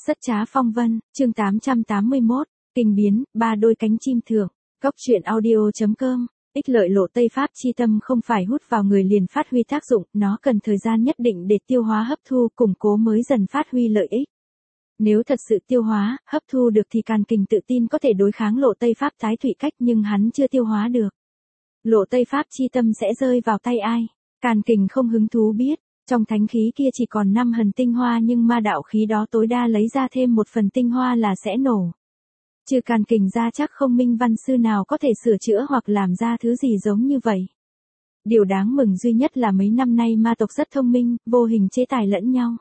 Rất trá phong vân, chương 881, kinh biến, ba đôi cánh chim thượng, góc truyện audio.com, ích lợi lộ Tây Pháp chi tâm không phải hút vào người liền phát huy tác dụng, nó cần thời gian nhất định để tiêu hóa hấp thu củng cố mới dần phát huy lợi ích. Nếu thật sự tiêu hóa, hấp thu được thì Càn Kình tự tin có thể đối kháng lộ Tây Pháp tái thủy cách nhưng hắn chưa tiêu hóa được. Lộ Tây Pháp chi tâm sẽ rơi vào tay ai? Càn Kình không hứng thú biết. Trong thánh khí kia chỉ còn 5 hần tinh hoa nhưng ma đạo khí đó tối đa lấy ra thêm một phần tinh hoa là sẽ nổ. Trừ Càn Kình ra chắc không minh văn sư nào có thể sửa chữa hoặc làm ra thứ gì giống như vậy. Điều đáng mừng duy nhất là mấy năm nay ma tộc rất thông minh, vô hình chế tài lẫn nhau.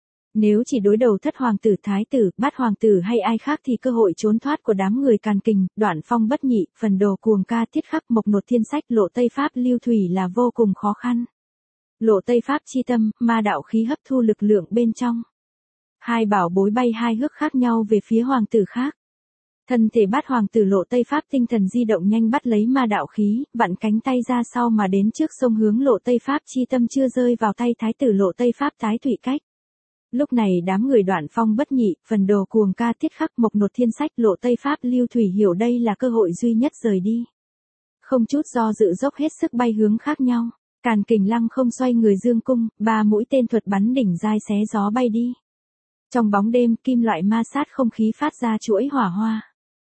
Nếu chỉ đối đầu thất hoàng tử thái tử, bát hoàng tử hay ai khác thì cơ hội trốn thoát của đám người Càn Kình, Đoạn Phong bất nhị, phần đồ cuồng ca tiết khắc mộc nột thiên sách lộ Tây Pháp lưu thủy là vô cùng khó khăn. Lộ Tây Pháp chi tâm, ma đạo khí hấp thu lực lượng bên trong. Hai bảo bối bay hai hướng khác nhau về phía hoàng tử khác. Thân thể bát hoàng tử lộ Tây Pháp tinh thần di động nhanh bắt lấy ma đạo khí, vặn cánh tay ra sau mà đến trước sông hướng lộ Tây Pháp chi tâm chưa rơi vào tay thái tử lộ Tây Pháp tái thủy cách. Lúc này đám người Đoạn Phong bất nhị, phần đồ cuồng ca tiết khắc mộc nột thiên sách lộ Tây Pháp lưu thủy hiểu đây là cơ hội duy nhất rời đi. Không chút do dự dốc hết sức bay hướng khác nhau. Càn Kình lăng không xoay người dương cung, 3 mũi tên thuật bắn đỉnh dai xé gió bay đi. Trong bóng đêm, kim loại ma sát không khí phát ra chuỗi hỏa hoa.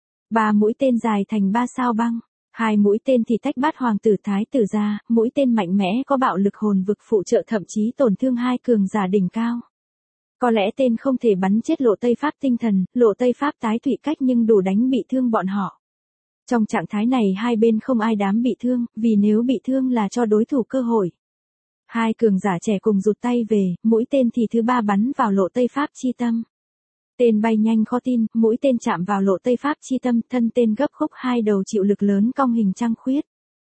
3 mũi tên dài thành 3 sao băng, 2 mũi tên thì tách bát hoàng tử thái tử ra, mũi tên mạnh mẽ có bạo lực hồn vực phụ trợ thậm chí tổn thương hai cường giả đỉnh cao. Có lẽ tên không thể bắn chết lộ Tây Pháp tinh thần, lộ Tây Pháp tái thủy cách nhưng đủ đánh bị thương bọn họ. Trong trạng thái này hai bên không ai dám bị thương, vì nếu bị thương là cho đối thủ cơ hội. Hai cường giả trẻ cùng rụt tay về, mũi tên thì thứ ba bắn vào lộ Tây Pháp chi tâm. Tên bay nhanh khó tin, mũi tên chạm vào lộ Tây Pháp chi tâm, thân tên gấp khúc hai đầu chịu lực lớn cong hình trăng khuyết.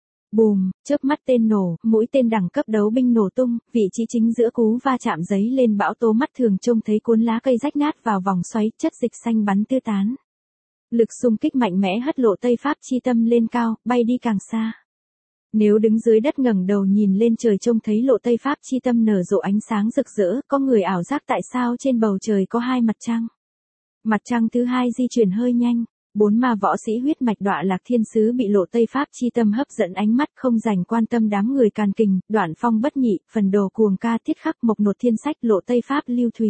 Bùm, chớp mắt tên nổ, mũi tên đẳng cấp đấu binh nổ tung, vị trí chính giữa cú va chạm giấy lên bão tố mắt thường trông thấy cuốn lá cây rách nát vào vòng xoáy, chất dịch xanh bắn tứ tán. Lực xung kích mạnh mẽ hất lộ Tây Pháp chi tâm lên cao, bay đi càng xa. Nếu đứng dưới đất ngẩng đầu nhìn lên trời trông thấy lộ Tây Pháp chi tâm nở rộ ánh sáng rực rỡ, có người ảo giác tại sao trên bầu trời có hai mặt trăng. Mặt trăng thứ hai di chuyển hơi nhanh, 4 ma võ sĩ huyết mạch Đọa Lạc Thiên Sứ bị lộ Tây Pháp chi tâm hấp dẫn ánh mắt không dành quan tâm đám người Càn Kình, Đoạn Phong bất nhị, phần đồ cuồng ca tiết khắc mộc nột thiên sách lộ Tây Pháp lưu thủy.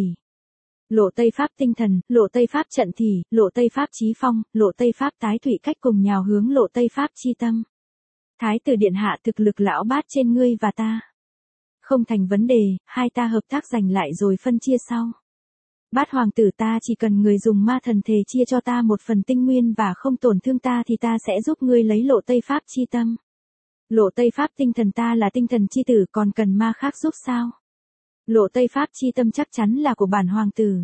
Lộ Tây Pháp tinh thần, lộ Tây Pháp trận thì, lộ Tây Pháp chí phong, lộ Tây Pháp tái thủy cách cùng nhào hướng lộ Tây Pháp chi tâm. Thái tử điện hạ thực lực lão bát trên ngươi và ta. Không thành vấn đề, hai ta hợp tác giành lại rồi phân chia sau. Bát hoàng tử ta chỉ cần người dùng ma thần thể chia cho ta một phần tinh nguyên và không tổn thương ta thì ta sẽ giúp ngươi lấy lộ Tây Pháp chi tâm. Lộ Tây Pháp tinh thần ta là tinh thần chi tử còn cần ma khác giúp sao? Lộ Tây Pháp chi tâm chắc chắn là của bản hoàng tử.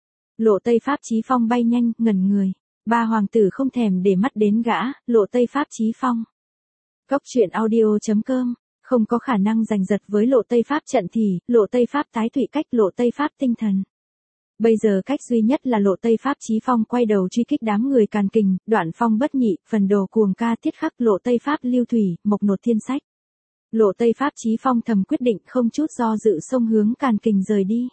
Lộ Tây Pháp chí phong bay nhanh, ngẩn người. Ba hoàng tử không thèm để mắt đến gã, lộ Tây Pháp chí phong. Góc truyện audio.com, không có khả năng giành giật với lộ Tây Pháp trận thì, lộ Tây Pháp tái thủy cách lộ Tây Pháp tinh thần. Bây giờ cách duy nhất là lộ Tây Pháp chí phong quay đầu truy kích đám người Càn Kình, Đoạn Phong bất nhị, phần đồ cuồng ca tiết khắc lộ Tây Pháp lưu thủy, mộc nột thiên sách. Lộ Tây Pháp chí phong thầm quyết định không chút do dự xông hướng Càn Kình rời đi.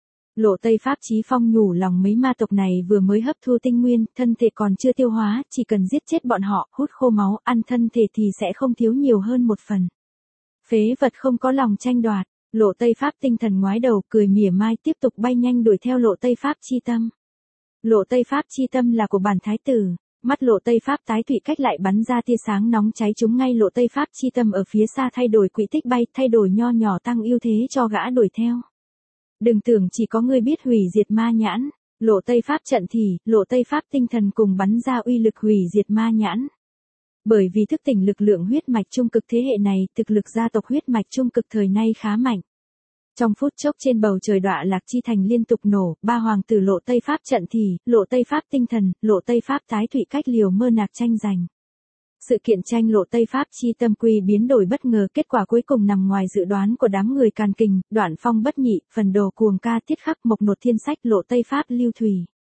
Lộ Tây Pháp chí phong nhủ lòng mấy ma tộc này vừa mới hấp thu tinh nguyên, thân thể còn chưa tiêu hóa, chỉ cần giết chết bọn họ, hút khô máu, ăn thân thể thì sẽ không thiếu nhiều hơn một phần. Phế vật không có lòng tranh đoạt, lộ Tây Pháp tinh thần ngoái đầu cười mỉa mai tiếp tục bay nhanh đuổi theo lộ Tây Pháp chi tâm. Lộ Tây Pháp chi tâm là của bản thái tử. Mắt lộ Tây Pháp tái thủy cách lại bắn ra tia sáng nóng cháy trúng ngay lộ Tây Pháp chi tâm ở phía xa thay đổi quỹ tích bay, thay đổi nho nhỏ tăng ưu thế cho gã đuổi theo. Đừng tưởng chỉ có người biết hủy diệt ma nhãn, lộ Tây Pháp trận thì, lộ Tây Pháp tinh thần cùng bắn ra uy lực hủy diệt ma nhãn. Bởi vì thức tỉnh lực lượng huyết mạch trung cực thế hệ này, thực lực gia tộc huyết mạch trung cực thời nay khá mạnh. Trong phút chốc trên bầu trời Đọa Lạc chi thành liên tục nổ, ba hoàng tử lộ Tây Pháp trận thì, lộ Tây Pháp tinh thần, lộ Tây Pháp tái thủy cách liều mơ nạc tranh giành. Sự kiện tranh lộ Tây Pháp chi tâm quy biến đổi bất ngờ, kết quả cuối cùng nằm ngoài dự đoán của đám người Càn Kình, Đoạn Phong bất nhị, phần đồ cuồng ca tiết khắc mộc nột thiên sách lộ Tây Pháp lưu thủy.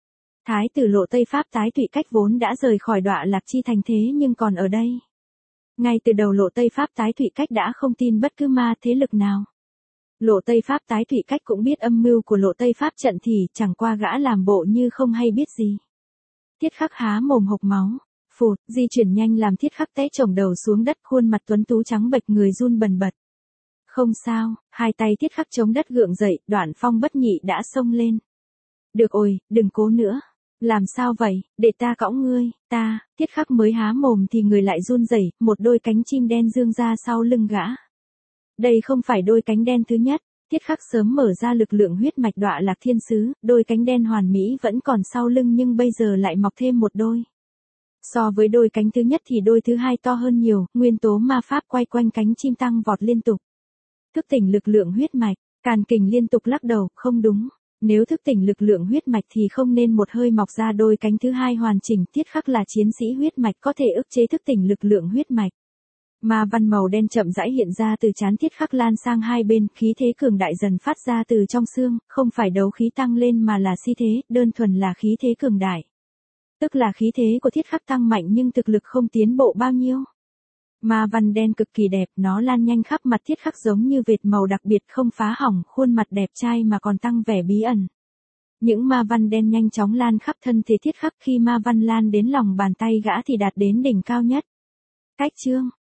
Thái tử lộ Tây Pháp tái thủy cách vốn đã rời khỏi Đọa Lạc chi thành thế nhưng còn ở đây. Ngay từ đầu lộ Tây Pháp tái thủy cách đã không tin bất cứ ma thế lực nào. Lộ Tây Pháp tái thụy cách cũng biết âm mưu của Lộ Tây Pháp trận thì chẳng qua gã làm bộ như không hay biết gì. Thiết Khắc há mồm hộc máu. Phụt, di chuyển nhanh làm Thiết Khắc té chồng đầu xuống đất, khuôn mặt tuấn tú trắng bệch, người run bần bật. Không sao, hai tay Thiết Khắc chống đất gượng dậy, Đoạn Phong bất nhị đã xông lên. Được rồi, đừng cố nữa. Làm sao vậy, để ta cõng ngươi, ta, Thiết Khắc mới há mồm thì người lại run rẩy, một đôi cánh chim đen dương ra sau lưng gã. Đây không phải đôi cánh đen thứ nhất, Thiết Khắc sớm mở ra lực lượng huyết mạch Đọa Lạc Thiên Sứ, đôi cánh đen hoàn mỹ vẫn còn sau lưng nhưng bây giờ lại mọc thêm một đôi. So với đôi cánh thứ nhất thì đôi thứ hai to hơn nhiều, nguyên tố ma pháp quay quanh cánh chim tăng vọt liên tục. Thức tỉnh lực lượng huyết mạch, Càn Kình liên tục lắc đầu, không đúng. Nếu thức tỉnh lực lượng huyết mạch thì không nên một hơi mọc ra đôi cánh thứ hai hoàn chỉnh. Thiết Khắc là chiến sĩ huyết mạch có thể ức chế thức tỉnh lực lượng huyết mạch. Ma văn màu đen chậm rãi hiện ra từ trán Thiết Khắc lan sang hai bên, khí thế cường đại dần phát ra từ trong xương, không phải đấu khí tăng lên mà là si thế, đơn thuần là khí thế cường đại. Tức là khí thế của Thiết Khắc tăng mạnh nhưng thực lực không tiến bộ bao nhiêu. Ma văn đen cực kỳ đẹp, nó lan nhanh khắp mặt Thiết Khắc giống như vệt màu đặc biệt, không phá hỏng khuôn mặt đẹp trai mà còn tăng vẻ bí ẩn. Những ma văn đen nhanh chóng lan khắp thân thể Thiết Khắc, khi ma văn lan đến lòng bàn tay gã thì đạt đến đỉnh cao nhất. Cách chương